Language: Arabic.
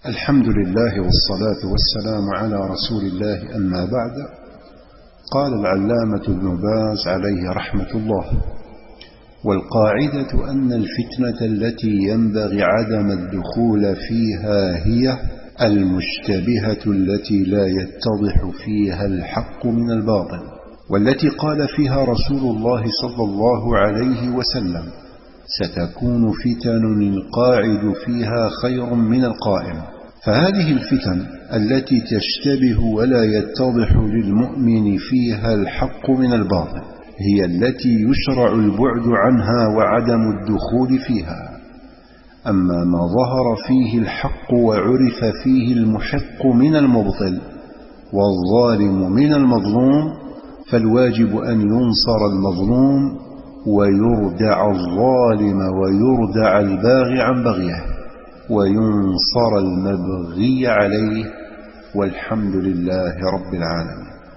الحمد لله والصلاة والسلام على رسول الله، أما بعد. قال العلامة ابن باز عليه رحمة الله: والقاعدة أن الفتنة التي ينبغي عدم الدخول فيها هي المشتبهة التي لا يتضح فيها الحق من الباطل، والتي قال فيها رسول الله صلى الله عليه وسلم: ستكون فتن القاعد فيها خير من القائم. فهذه الفتن التي تشتبه ولا يتضح للمؤمن فيها الحق من الباطل هي التي يشرع البعد عنها وعدم الدخول فيها. أما ما ظهر فيه الحق وعرف فيه المحق من المبطل والظالم من المظلوم، فالواجب أن ينصر المظلوم ويردع الظالم ويردع الباغي عن بغيه وينصر المبغي عليه، والحمد لله رب العالمين.